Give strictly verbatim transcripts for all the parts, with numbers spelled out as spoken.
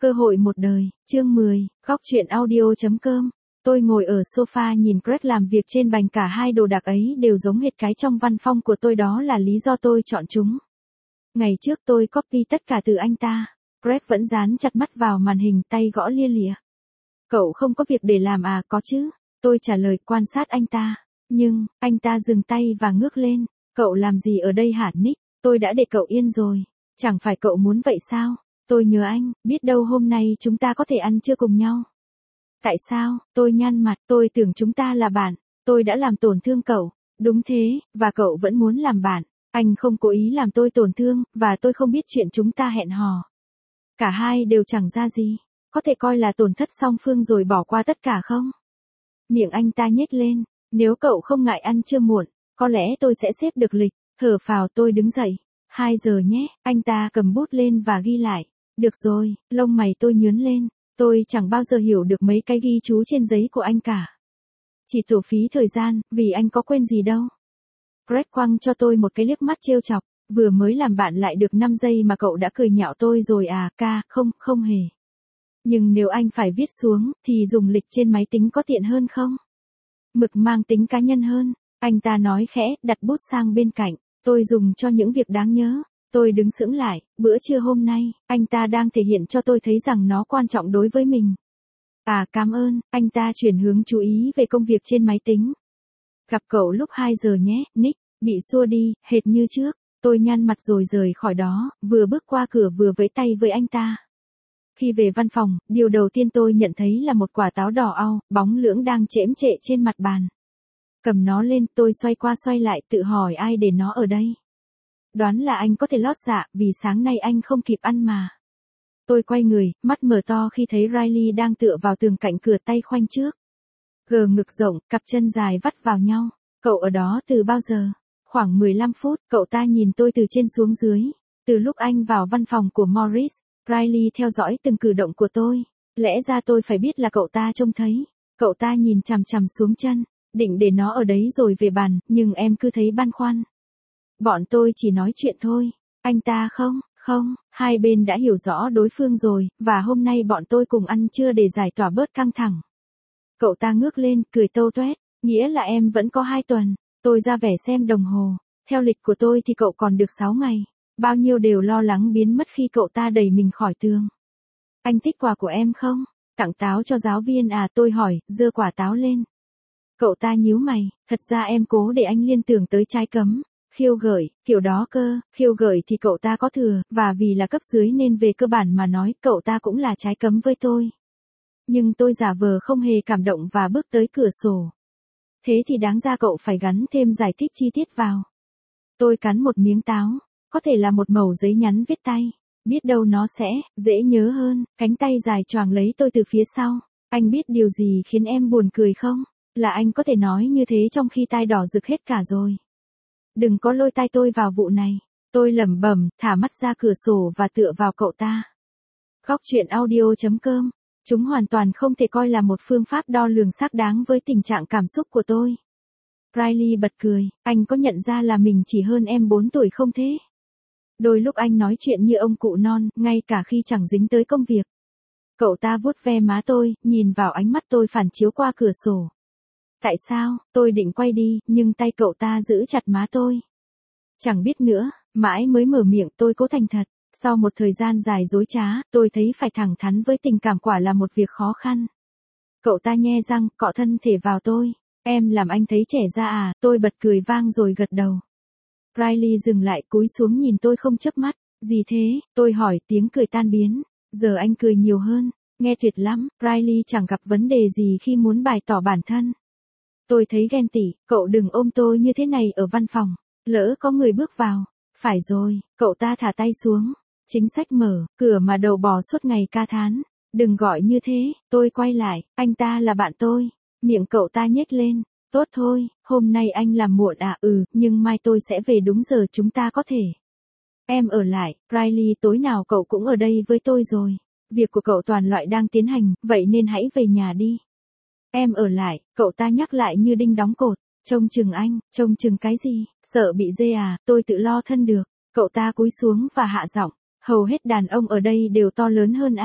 Cơ hội một đời, chương mười, góc truyện audio.com. Tôi ngồi ở sofa nhìn Greg làm việc trên bành, cả hai đồ đạc ấy đều giống hệt cái trong văn phòng của tôi, đó là lý do tôi chọn chúng. Ngày trước tôi copy tất cả từ anh ta. Greg vẫn dán chặt mắt vào màn hình, tay gõ lia lịa. Cậu không có việc để làm à? Có chứ. Tôi trả lời, quan sát anh ta. Nhưng, anh ta dừng tay và ngước lên. Cậu làm gì ở đây hả Nick? Tôi đã để cậu yên rồi. Chẳng phải cậu muốn vậy sao? Tôi nhớ anh, biết đâu hôm nay chúng ta có thể ăn trưa cùng nhau. Tại sao? Tôi nhăn mặt, tôi tưởng chúng ta là bạn. Tôi đã làm tổn thương cậu. Đúng thế, và cậu vẫn muốn làm bạn. Anh không cố ý làm tôi tổn thương, và tôi không biết chuyện chúng ta hẹn hò. Cả hai đều chẳng ra gì. Có thể coi là tổn thất song phương rồi bỏ qua tất cả không? Miệng anh ta nhếch lên. Nếu cậu không ngại ăn trưa muộn, có lẽ tôi sẽ xếp được lịch. Thở phào, tôi đứng dậy. Hai giờ nhé, anh ta cầm bút lên và ghi lại. Được rồi, lông mày tôi nhướng lên. Tôi chẳng bao giờ hiểu được mấy cái ghi chú trên giấy của anh cả. Chỉ tổ phí thời gian, vì anh có quên gì đâu. Greg quăng cho tôi một cái liếc mắt trêu chọc. Vừa mới làm bạn lại được năm giây mà cậu đã cười nhạo tôi rồi à? Ca, không, không hề. Nhưng nếu anh phải viết xuống, thì dùng lịch trên máy tính có tiện hơn không? Mực mang tính cá nhân hơn. Anh ta nói khẽ, đặt bút sang bên cạnh. Tôi dùng cho những việc đáng nhớ. Tôi đứng sững lại, bữa trưa hôm nay, anh ta đang thể hiện cho tôi thấy rằng nó quan trọng đối với mình. À, cảm ơn, anh ta chuyển hướng chú ý về công việc trên máy tính. Gặp cậu lúc hai giờ nhé, Nick, bị xua đi, hệt như trước. Tôi nhăn mặt rồi rời khỏi đó, vừa bước qua cửa vừa vẫy tay với anh ta. Khi về văn phòng, điều đầu tiên tôi nhận thấy là một quả táo đỏ au, bóng lưỡng đang chễm chệ trên mặt bàn. Cầm nó lên, tôi xoay qua xoay lại, tự hỏi ai để nó ở đây. Đoán là anh có thể lót dạ, vì sáng nay anh không kịp ăn mà. Tôi quay người, mắt mở to khi thấy Riley đang tựa vào tường cạnh cửa, tay khoanh trước. Gờ ngực rộng, cặp chân dài vắt vào nhau. Cậu ở đó từ bao giờ? Khoảng mười lăm phút, cậu ta nhìn tôi từ trên xuống dưới. Từ lúc anh vào văn phòng của Morris, Riley theo dõi từng cử động của tôi. Lẽ ra tôi phải biết là cậu ta trông thấy. Cậu ta nhìn chằm chằm xuống chân, định để nó ở đấy rồi về bàn, nhưng em cứ thấy băn khoăn. Bọn tôi chỉ nói chuyện thôi. Anh ta không, không, hai bên đã hiểu rõ đối phương rồi, và hôm nay bọn tôi cùng ăn trưa để giải tỏa bớt căng thẳng. Cậu ta ngước lên, cười tâu toét, nghĩa là em vẫn có hai tuần. Tôi ra vẻ xem đồng hồ. Theo lịch của tôi thì cậu còn được sáu ngày. Bao nhiêu đều lo lắng biến mất khi cậu ta đẩy mình khỏi tường. Anh thích quà của em không? Tặng táo cho giáo viên à? Tôi hỏi, giơ quả táo lên. Cậu ta nhíu mày, thật ra em cố để anh liên tưởng tới trái cấm. Khiêu gợi, kiểu đó cơ, khiêu gợi thì cậu ta có thừa, và vì là cấp dưới nên về cơ bản mà nói, cậu ta cũng là trái cấm với tôi. Nhưng tôi giả vờ không hề cảm động và bước tới cửa sổ. Thế thì đáng ra cậu phải gắn thêm giải thích chi tiết vào. Tôi cắn một miếng táo, có thể là một mẩu giấy nhắn viết tay. Biết đâu nó sẽ dễ nhớ hơn. Cánh tay dài choàng lấy tôi từ phía sau. Anh biết điều gì khiến em buồn cười không? Là anh có thể nói như thế trong khi tai đỏ rực hết cả rồi. Đừng có lôi tai tôi vào vụ này. Tôi lẩm bẩm, thả mắt ra cửa sổ và tựa vào cậu ta. Góc truyện audio.com. Chúng hoàn toàn không thể coi là một phương pháp đo lường xác đáng với tình trạng cảm xúc của tôi. Riley bật cười, anh có nhận ra là mình chỉ hơn em bốn tuổi không thế? Đôi lúc anh nói chuyện như ông cụ non, ngay cả khi chẳng dính tới công việc. Cậu ta vuốt ve má tôi, nhìn vào ánh mắt tôi phản chiếu qua cửa sổ. Tại sao? Tôi định quay đi, nhưng tay cậu ta giữ chặt má tôi. Chẳng biết nữa, mãi mới mở miệng tôi cố thành thật. Sau một thời gian dài dối trá, tôi thấy phải thẳng thắn với tình cảm quả là một việc khó khăn. Cậu ta nhe răng, cọ thân thể vào tôi. Em làm anh thấy trẻ ra à? Tôi bật cười vang rồi gật đầu. Riley dừng lại, cúi xuống nhìn tôi không chớp mắt. Gì thế? Tôi hỏi, tiếng cười tan biến. Giờ anh cười nhiều hơn. Nghe tuyệt lắm. Riley chẳng gặp vấn đề gì khi muốn bày tỏ bản thân. Tôi thấy ghen tị, cậu đừng ôm tôi như thế này ở văn phòng. Lỡ có người bước vào. Phải rồi, cậu ta thả tay xuống. Chính sách mở, cửa mà đầu bò suốt ngày ca thán. Đừng gọi như thế, tôi quay lại, anh ta là bạn tôi. Miệng cậu ta nhếch lên. Tốt thôi, hôm nay anh làm muộn à? Ừ, nhưng mai tôi sẽ về đúng giờ, chúng ta có thể. Em ở lại, Riley, tối nào cậu cũng ở đây với tôi rồi. Việc của cậu toàn loại đang tiến hành, vậy nên hãy về nhà đi. Em ở lại, cậu ta nhắc lại như đinh đóng cột. Trông chừng anh, trông chừng cái gì? Sợ bị dê à? Tôi tự lo thân được. Cậu ta cúi xuống và hạ giọng. Hầu hết đàn ông ở đây đều to lớn hơn anh.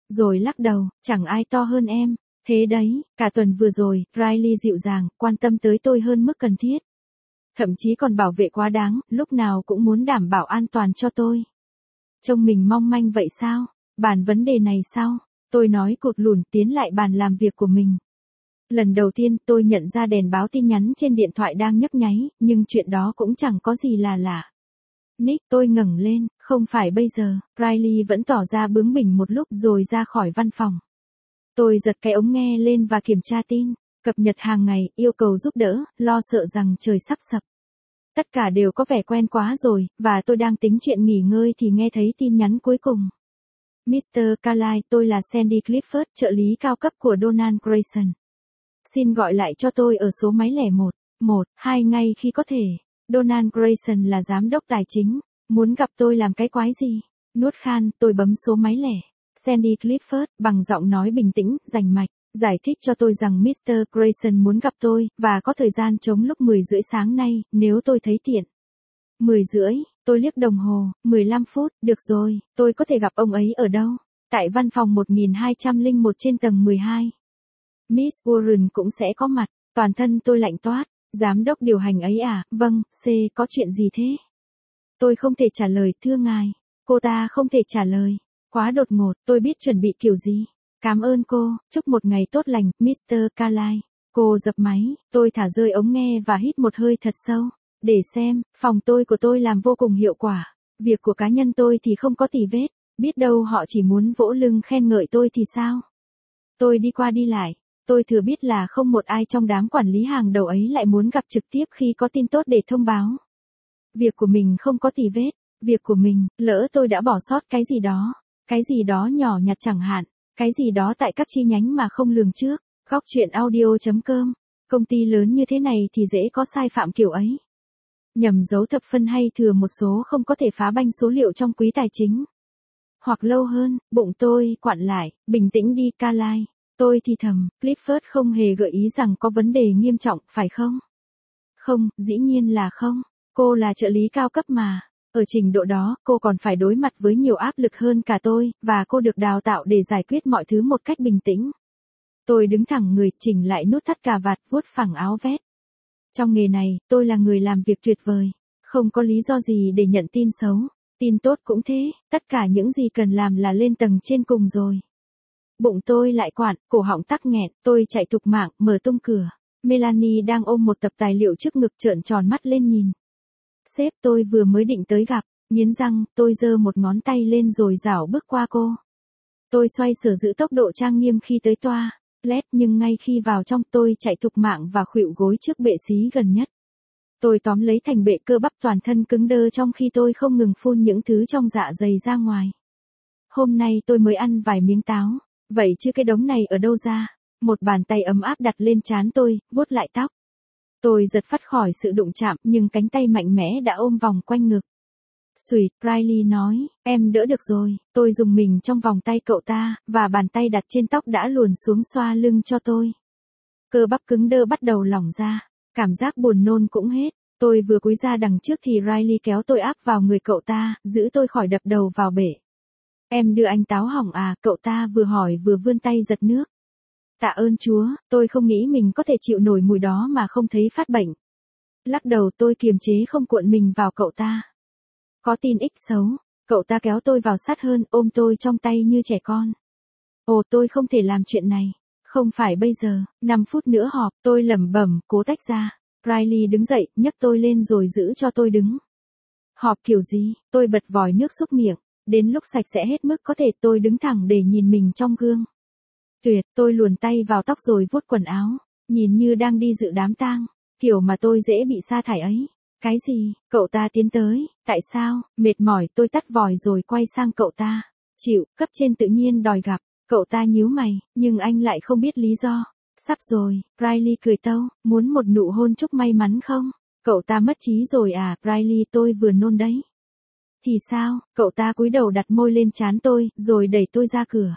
Rồi lắc đầu, chẳng ai to hơn em. Thế đấy, cả tuần vừa rồi, Riley dịu dàng, quan tâm tới tôi hơn mức cần thiết. Thậm chí còn bảo vệ quá đáng, lúc nào cũng muốn đảm bảo an toàn cho tôi. Trông mình mong manh vậy sao? Bàn vấn đề này sao? Tôi nói cụt lủn tiến lại bàn làm việc của mình. Lần đầu tiên tôi nhận ra đèn báo tin nhắn trên điện thoại đang nhấp nháy, nhưng chuyện đó cũng chẳng có gì là lạ. Nick, tôi ngẩng lên, không phải bây giờ, Riley vẫn tỏ ra bướng bỉnh một lúc rồi ra khỏi văn phòng. Tôi giật cái ống nghe lên và kiểm tra tin, cập nhật hàng ngày, yêu cầu giúp đỡ, lo sợ rằng trời sắp sập. Tất cả đều có vẻ quen quá rồi, và tôi đang tính chuyện nghỉ ngơi thì nghe thấy tin nhắn cuối cùng. mít tơ Carlyle, tôi là Sandy Clifford, trợ lý cao cấp của Donald Grayson. Xin gọi lại cho tôi ở số máy lẻ một, một, hai ngay khi có thể. Donald Grayson là giám đốc tài chính, muốn gặp tôi làm cái quái gì? Nuốt khan, tôi bấm số máy lẻ. Sandy Clifford, bằng giọng nói bình tĩnh, rành mạch, giải thích cho tôi rằng mít tơ Grayson muốn gặp tôi, và có thời gian trống lúc mười rưỡi sáng nay, nếu tôi thấy tiện. mười rưỡi, tôi liếc đồng hồ, mười lăm phút, được rồi, tôi có thể gặp ông ấy ở đâu? Tại văn phòng một nghìn hai trăm lẻ một trên tầng mười hai. Miss Warren cũng sẽ có mặt, toàn thân tôi lạnh toát, giám đốc điều hành ấy à, vâng, C, có chuyện gì thế? Tôi không thể trả lời, thưa ngài. Cô ta không thể trả lời, quá đột ngột, tôi biết chuẩn bị kiểu gì. Cảm ơn cô, chúc một ngày tốt lành, mít tơ Carlyle. Cô dập máy, tôi thả rơi ống nghe và hít một hơi thật sâu. Để xem, phòng tôi của tôi làm vô cùng hiệu quả. Việc của cá nhân tôi thì không có tì vết, biết đâu họ chỉ muốn vỗ lưng khen ngợi tôi thì sao? Tôi đi qua đi lại, tôi thừa biết là không một ai trong đám quản lý hàng đầu ấy lại muốn gặp trực tiếp khi có tin tốt để thông báo. Việc của mình không có tì vết, việc của mình, lỡ tôi đã bỏ sót cái gì đó, cái gì đó nhỏ nhặt chẳng hạn, cái gì đó tại các chi nhánh mà không lường trước. Góc chuyện audio chấm com, công ty lớn như thế này thì dễ có sai phạm kiểu ấy. Nhầm dấu thập phân hay thừa một số không có thể phá banh số liệu trong quý tài chính. Hoặc lâu hơn, bụng tôi quặn lại, bình tĩnh đi Carlyle. Tôi thì thầm, Clifford không hề gợi ý rằng có vấn đề nghiêm trọng, phải không? Không, dĩ nhiên là không. Cô là trợ lý cao cấp mà. Ở trình độ đó, cô còn phải đối mặt với nhiều áp lực hơn cả tôi, và cô được đào tạo để giải quyết mọi thứ một cách bình tĩnh. Tôi đứng thẳng người, chỉnh lại nút thắt cà vạt, vuốt phẳng áo vest. Trong nghề này, tôi là người làm việc tuyệt vời. Không có lý do gì để nhận tin xấu. Tin tốt cũng thế, tất cả những gì cần làm là lên tầng trên cùng rồi. Bụng tôi lại quặn, cổ họng tắc nghẹn, tôi chạy thục mạng, mở tung cửa. Melanie đang ôm một tập tài liệu trước ngực trợn tròn mắt lên nhìn. Sếp, tôi vừa mới định tới gặp, nghiến răng, tôi giơ một ngón tay lên rồi rảo bước qua cô. Tôi xoay sở giữ tốc độ trang nghiêm khi tới toa, lét nhưng ngay khi vào trong tôi chạy thục mạng và khuỵu gối trước bệ xí gần nhất. Tôi tóm lấy thành bệ cơ bắp toàn thân cứng đơ trong khi tôi không ngừng phun những thứ trong dạ dày ra ngoài. Hôm nay tôi mới ăn vài miếng táo, vậy chứ cái đống này ở đâu ra? Một bàn tay ấm áp đặt lên trán tôi, vuốt lại tóc. Tôi giật phắt khỏi sự đụng chạm, nhưng cánh tay mạnh mẽ đã ôm vòng quanh ngực. Sweet, Riley nói, em đỡ được rồi. Tôi dùng mình trong vòng tay cậu ta, và bàn tay đặt trên tóc đã luồn xuống xoa lưng cho tôi. Cơ bắp cứng đơ bắt đầu lỏng ra, cảm giác buồn nôn cũng hết. Tôi vừa cúi ra đằng trước thì Riley kéo tôi áp vào người cậu ta, giữ tôi khỏi đập đầu vào bể. Em đưa anh táo hỏng à, cậu ta vừa hỏi vừa vươn tay giật nước. Tạ ơn Chúa, tôi không nghĩ mình có thể chịu nổi mùi đó mà không thấy phát bệnh. Lắc đầu tôi kiềm chế không cuộn mình vào cậu ta. Có tin ích xấu, cậu ta kéo tôi vào sát hơn, ôm tôi trong tay như trẻ con. Ồ, tôi không thể làm chuyện này. Không phải bây giờ, năm phút nữa họp, tôi lẩm bẩm, cố tách ra. Riley đứng dậy, nhấc tôi lên rồi giữ cho tôi đứng. Họp kiểu gì, tôi bật vòi nước xúc miệng. Đến lúc sạch sẽ hết mức có thể tôi đứng thẳng để nhìn mình trong gương. Tuyệt, tôi luồn tay vào tóc rồi vuốt quần áo, nhìn như đang đi dự đám tang, kiểu mà tôi dễ bị sa thải ấy. Cái gì, cậu ta tiến tới, tại sao, mệt mỏi tôi tắt vòi rồi quay sang cậu ta. Chịu, cấp trên tự nhiên đòi gặp, cậu ta nhíu mày, nhưng anh lại không biết lý do. Sắp rồi, Riley cười tâu, muốn một nụ hôn chúc may mắn không? Cậu ta mất trí rồi à, Riley tôi vừa nôn đấy. Thì sao, cậu ta cúi đầu đặt môi lên trán tôi, rồi đẩy tôi ra cửa.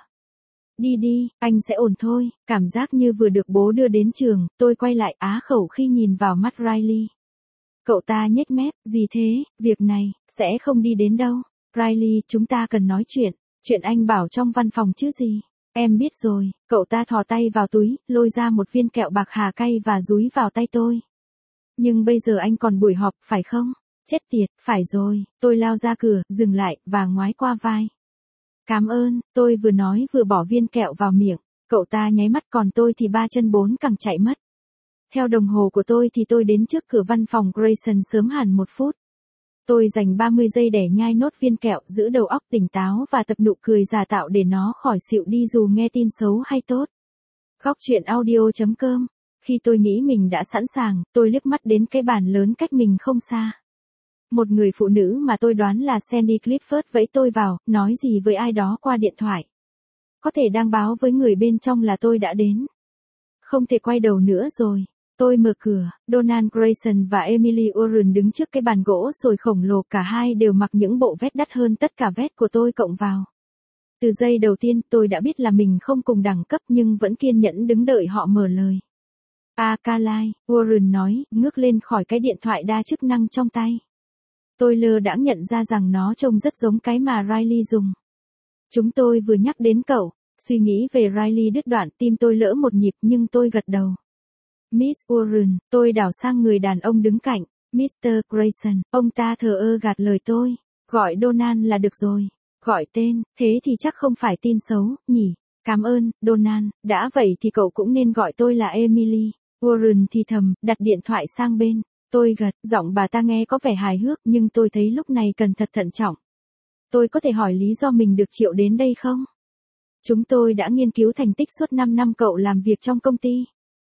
Đi đi, anh sẽ ổn thôi, cảm giác như vừa được bố đưa đến trường, tôi quay lại á khẩu khi nhìn vào mắt Riley. Cậu ta nhếch mép, gì thế, việc này, sẽ không đi đến đâu. Riley, chúng ta cần nói chuyện. Chuyện anh bảo trong văn phòng chứ gì. Em biết rồi, cậu ta thò tay vào túi, lôi ra một viên kẹo bạc hà cay và dúi vào tay tôi. Nhưng bây giờ anh còn buổi họp, phải không? Chết tiệt, phải rồi, tôi lao ra cửa, dừng lại, và ngoái qua vai. Cảm ơn, tôi vừa nói vừa bỏ viên kẹo vào miệng, cậu ta nháy mắt còn tôi thì ba chân bốn cẳng chạy mất. Theo đồng hồ của tôi thì tôi đến trước cửa văn phòng Grayson sớm hẳn một phút. Tôi dành ba mươi giây để nhai nốt viên kẹo, giữ đầu óc tỉnh táo và tập nụ cười giả tạo để nó khỏi xịu đi dù nghe tin xấu hay tốt. Góc truyện audio chấm com. Khi tôi nghĩ mình đã sẵn sàng, tôi liếc mắt đến cái bàn lớn cách mình không xa. Một người phụ nữ mà tôi đoán là Sandy Clifford vẫy tôi vào, nói gì với ai đó qua điện thoại. Có thể đang báo với người bên trong là tôi đã đến. Không thể quay đầu nữa rồi. Tôi mở cửa, Donald Grayson và Emily Warren đứng trước cái bàn gỗ sồi khổng lồ, cả hai đều mặc những bộ vest đắt hơn tất cả vest của tôi cộng vào. Từ giây đầu tiên tôi đã biết là mình không cùng đẳng cấp nhưng vẫn kiên nhẫn đứng đợi họ mở lời. À Carly, Warren nói, ngước lên khỏi cái điện thoại đa chức năng trong tay. Tôi lơ đãng nhận ra rằng nó trông rất giống cái mà Riley dùng. Chúng tôi vừa nhắc đến cậu, suy nghĩ về Riley đứt đoạn, tim tôi lỡ một nhịp nhưng tôi gật đầu. Miss Warren, tôi đảo sang người đàn ông đứng cạnh, mít tơ Grayson, ông ta thờ ơ gạt lời tôi, gọi Donald là được rồi, gọi tên, thế thì chắc không phải tin xấu, nhỉ, cảm ơn, Donald, đã vậy thì cậu cũng nên gọi tôi là Emily. Warren thì thầm, đặt điện thoại sang bên, tôi gật, giọng bà ta nghe có vẻ hài hước nhưng tôi thấy lúc này cần thật thận trọng. Tôi có thể hỏi lý do mình được triệu đến đây không? Chúng tôi đã nghiên cứu thành tích suốt năm năm cậu làm việc trong công ty.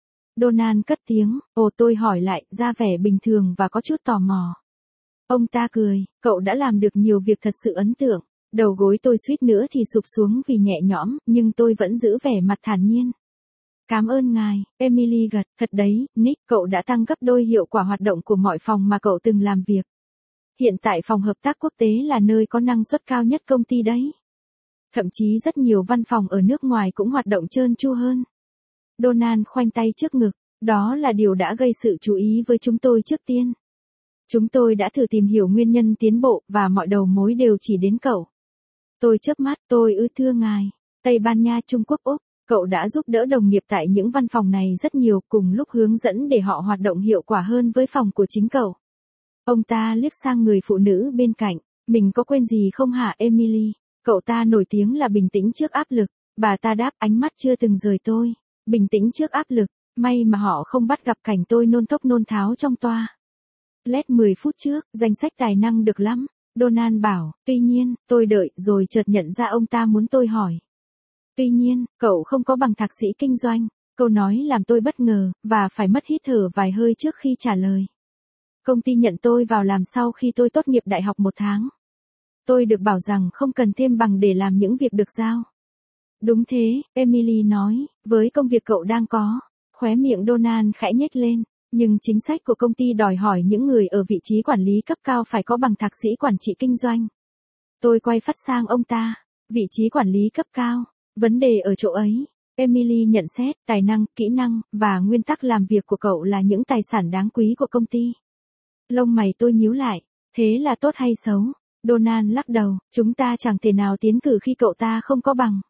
Donald cất tiếng, ồ tôi hỏi lại, ra vẻ bình thường và có chút tò mò. Ông ta cười, cậu đã làm được nhiều việc thật sự ấn tượng. Đầu gối tôi suýt nữa thì sụp xuống vì nhẹ nhõm, nhưng tôi vẫn giữ vẻ mặt thản nhiên. Cảm ơn ngài, Emily gật, thật đấy, Nick, cậu đã tăng gấp đôi hiệu quả hoạt động của mọi phòng mà cậu từng làm việc. Hiện tại phòng hợp tác quốc tế là nơi có năng suất cao nhất công ty đấy. Thậm chí rất nhiều văn phòng ở nước ngoài cũng hoạt động trơn tru hơn. Donald khoanh tay trước ngực, đó là điều đã gây sự chú ý với chúng tôi trước tiên. Chúng tôi đã thử tìm hiểu nguyên nhân tiến bộ và mọi đầu mối đều chỉ đến cậu. Tôi chớp mắt, tôi ư thưa ngài, Tây Ban Nha, Trung Quốc, Úc, cậu đã giúp đỡ đồng nghiệp tại những văn phòng này rất nhiều, cùng lúc hướng dẫn để họ hoạt động hiệu quả hơn với phòng của chính cậu. Ông ta liếc sang người phụ nữ bên cạnh, mình có quên gì không hả Emily? Cậu ta nổi tiếng là bình tĩnh trước áp lực, bà ta đáp, ánh mắt chưa từng rời tôi. Bình tĩnh trước áp lực, may mà họ không bắt gặp cảnh tôi nôn thốc nôn tháo trong toa. Lét mười phút trước, danh sách tài năng được lắm, Donald bảo, tuy nhiên, tôi đợi rồi chợt nhận ra ông ta muốn tôi hỏi. Tuy nhiên, cậu không có bằng thạc sĩ kinh doanh, câu nói làm tôi bất ngờ, và phải mất hít thở vài hơi trước khi trả lời. Công ty nhận tôi vào làm sau khi tôi tốt nghiệp đại học một tháng. Tôi được bảo rằng không cần thêm bằng để làm những việc được giao. Đúng thế, Emily nói, với công việc cậu đang có, khóe miệng Donald khẽ nhếch lên, nhưng chính sách của công ty đòi hỏi những người ở vị trí quản lý cấp cao phải có bằng thạc sĩ quản trị kinh doanh. Tôi quay phát sang ông ta, vị trí quản lý cấp cao, vấn đề ở chỗ ấy. Emily nhận xét, tài năng, kỹ năng, và nguyên tắc làm việc của cậu là những tài sản đáng quý của công ty. Lông mày tôi nhíu lại, thế là tốt hay xấu? Donald lắc đầu, chúng ta chẳng thể nào tiến cử khi cậu ta không có bằng.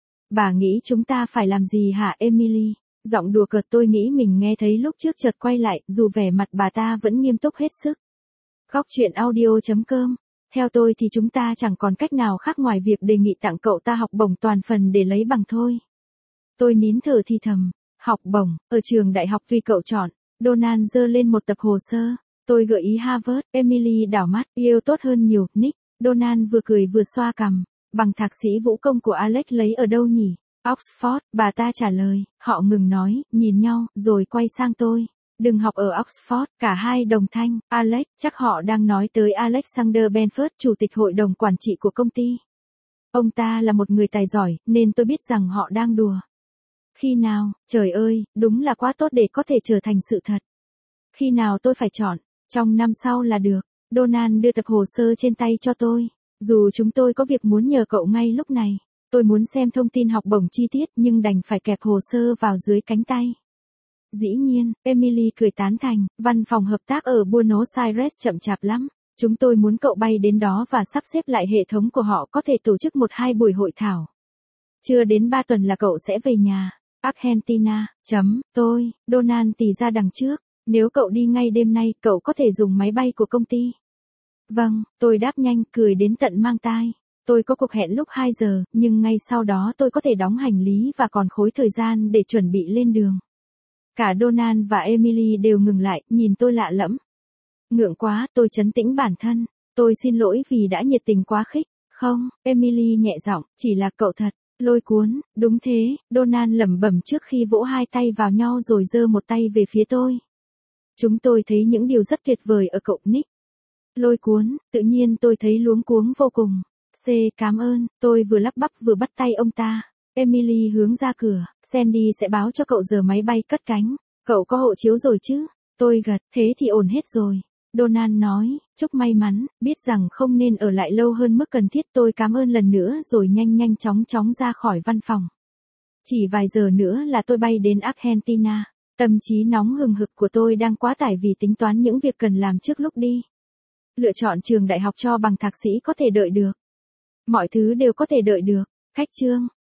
Bà nghĩ chúng ta phải làm gì hả Emily? Giọng đùa cợt tôi nghĩ mình nghe thấy lúc trước chợt quay lại, dù vẻ mặt bà ta vẫn nghiêm túc hết sức. Góc truyện audio chấm com. Theo tôi thì chúng ta chẳng còn cách nào khác ngoài việc đề nghị tặng cậu ta học bổng toàn phần để lấy bằng thôi. Tôi nín thở thì thầm, học bổng, ở trường đại học tùy cậu chọn. Donald giơ lên một tập hồ sơ. Tôi gợi ý Harvard, Emily đảo mắt, yêu tốt hơn nhiều, Nick. Donald vừa cười vừa xoa cằm. Bằng thạc sĩ vũ công của Alex lấy ở đâu nhỉ? Oxford, bà ta trả lời, họ ngừng nói, nhìn nhau, rồi quay sang tôi. Đừng học ở Oxford, cả hai đồng thanh, Alex, chắc họ đang nói tới Alexander Benford, chủ tịch hội đồng quản trị của công ty. Ông ta là một người tài giỏi, nên tôi biết rằng họ đang đùa. Khi nào, trời ơi, đúng là quá tốt để có thể trở thành sự thật. Khi nào tôi phải chọn, trong năm sau là được. Donald đưa tập hồ sơ trên tay cho tôi. Dù chúng tôi có việc muốn nhờ cậu ngay lúc này, tôi muốn xem thông tin học bổng chi tiết nhưng đành phải kẹp hồ sơ vào dưới cánh tay. Dĩ nhiên, Emily cười tán thành, văn phòng hợp tác ở Buenos Aires chậm chạp lắm. Chúng tôi muốn cậu bay đến đó và sắp xếp lại hệ thống của họ, có thể tổ chức một hai buổi hội thảo. Chưa đến ba tuần là cậu sẽ về nhà. Argentina, chấm, tôi, Donald tì ra đằng trước. Nếu cậu đi ngay đêm nay, cậu có thể dùng máy bay của công ty. Vâng, tôi đáp nhanh, cười đến tận mang tai. Tôi có cuộc hẹn lúc hai giờ, nhưng ngay sau đó tôi có thể đóng hành lý và còn khối thời gian để chuẩn bị lên đường. Cả Donald và Emily đều ngừng lại, nhìn tôi lạ lẫm. Ngượng quá, tôi trấn tĩnh bản thân. Tôi xin lỗi vì đã nhiệt tình quá khích. Không, Emily nhẹ giọng, chỉ là cậu thật lôi cuốn. Đúng thế, Donald lẩm bẩm trước khi vỗ hai tay vào nhau rồi giơ một tay về phía tôi. Chúng tôi thấy những điều rất tuyệt vời ở cậu Nick. Lôi cuốn, tự nhiên tôi thấy luống cuống vô cùng. C, cảm ơn, tôi vừa lắp bắp vừa bắt tay ông ta. Emily hướng ra cửa, Sandy sẽ báo cho cậu giờ máy bay cất cánh. Cậu có hộ chiếu rồi chứ? Tôi gật, thế thì ổn hết rồi. Donald nói, chúc may mắn, biết rằng không nên ở lại lâu hơn mức cần thiết. Tôi cảm ơn lần nữa rồi nhanh nhanh chóng chóng ra khỏi văn phòng. Chỉ vài giờ nữa là tôi bay đến Argentina. Tâm trí nóng hừng hực của tôi đang quá tải vì tính toán những việc cần làm trước lúc đi. Lựa chọn trường đại học cho bằng thạc sĩ có thể đợi được. Mọi thứ đều có thể đợi được. Khách chương.